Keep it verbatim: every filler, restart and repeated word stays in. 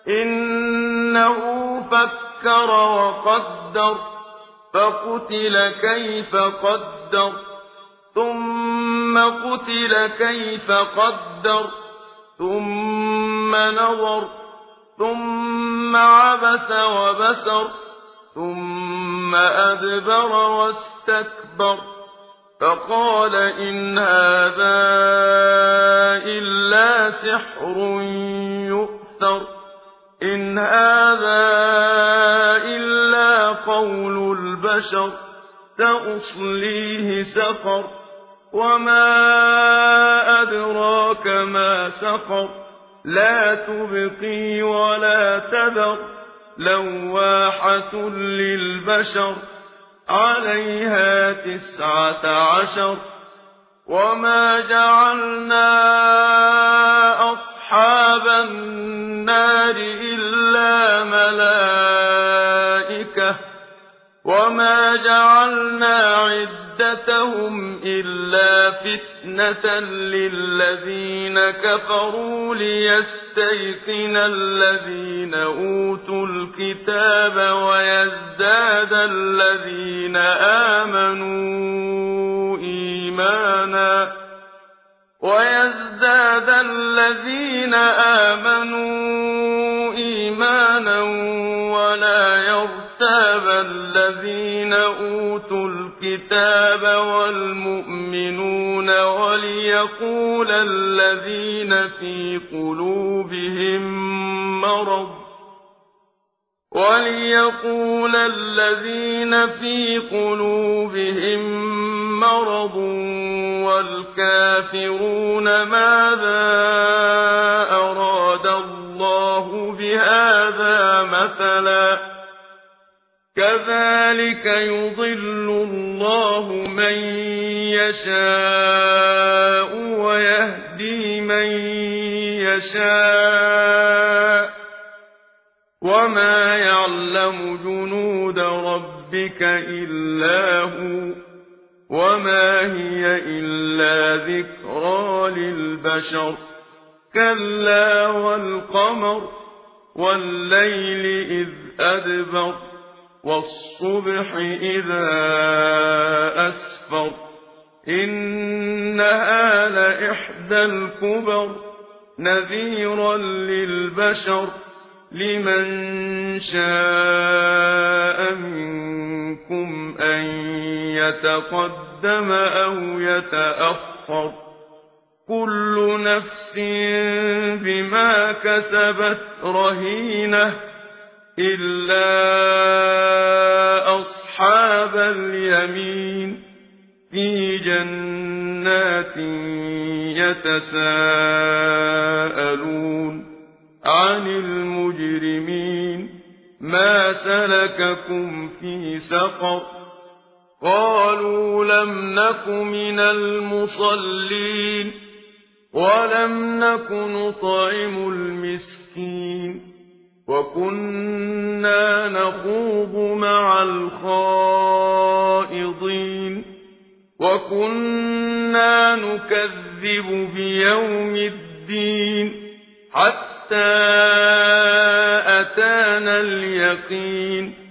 إنه فكر وقدر فقتل كيف قدر ثم قتل كيف قدر ثم نظر ثم عبس وبسر ثم أدبر واستكبر فقال إن هذا إلا سحر يؤثر إن هذا إلا قول البشر سأصليه سقر وما أدراك ما سقر لا تبقي ولا تذر لواحة للبشر عليها تسعة عشر وما جعلنا أصحاب النار إلا ملائكة وما جعلنا عدتهم إلا فتنة للذين كفروا ليستيقن الذين أوتوا الكتاب ويزداد الذين آمنوا إيمانا ويزداد الذين آمنوا إيمانا ولا يرتاب الذين أوتوا الكتاب والمؤمنون وليقول الذين في قلوبهم مرض وليقول الذين في قلوبهم مرض والكافرون ماذا أراد الله بهذا مثلا كذلك يضل الله من يشاء ويهدي من يشاء وما يعلم جنود ربك إلا هو وما هي إلا ذكرى للبشر كلا والقمر والليل إذ أدبر والصبح إذا أسفر إنها لإحدى الكبر نذيرا للبشر لمن شاء منكم أن يتقدم أو يتأخر كل نفس بما كسبت رهينة إلا أصحاب اليمين في جنات يتساءلون عن المجرمين ما سلككم في سقر قالوا لم نك من المصلين ولم نك نطعم المسكين وكنا نخوض مع الخائضين وكنا نكذب بيوم الدين حتى أتانا اليقين